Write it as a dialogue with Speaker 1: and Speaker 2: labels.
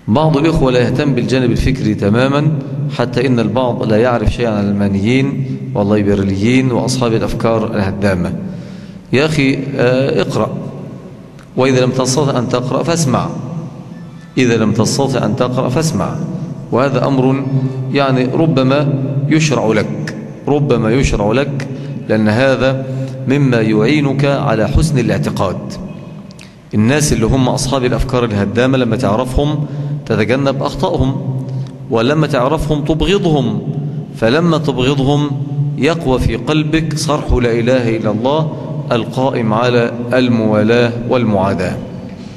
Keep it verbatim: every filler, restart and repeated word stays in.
Speaker 1: بعض الإخوة لا يهتم بالجانب الفكري تماما، حتى إن البعض لا يعرف شيئا عن العلمانيين والليبراليين وأصحاب الأفكار الهدامة. يا أخي اقرأ، وإذا لم تستطع أن تقرأ فاسمع، إذا لم تستطع أن تقرأ فاسمع. وهذا أمر يعني ربما يشرع لك، ربما يشرع لك، لأن هذا مما يعينك على حسن الاعتقاد. الناس اللي هم أصحاب الأفكار الهدامة لما تعرفهم تتجنب أخطائهم، ولما تعرفهم تبغضهم، فلما تبغضهم يقوى في قلبك صرح لا إله إلا الله القائم على الموالاة والمعاداة.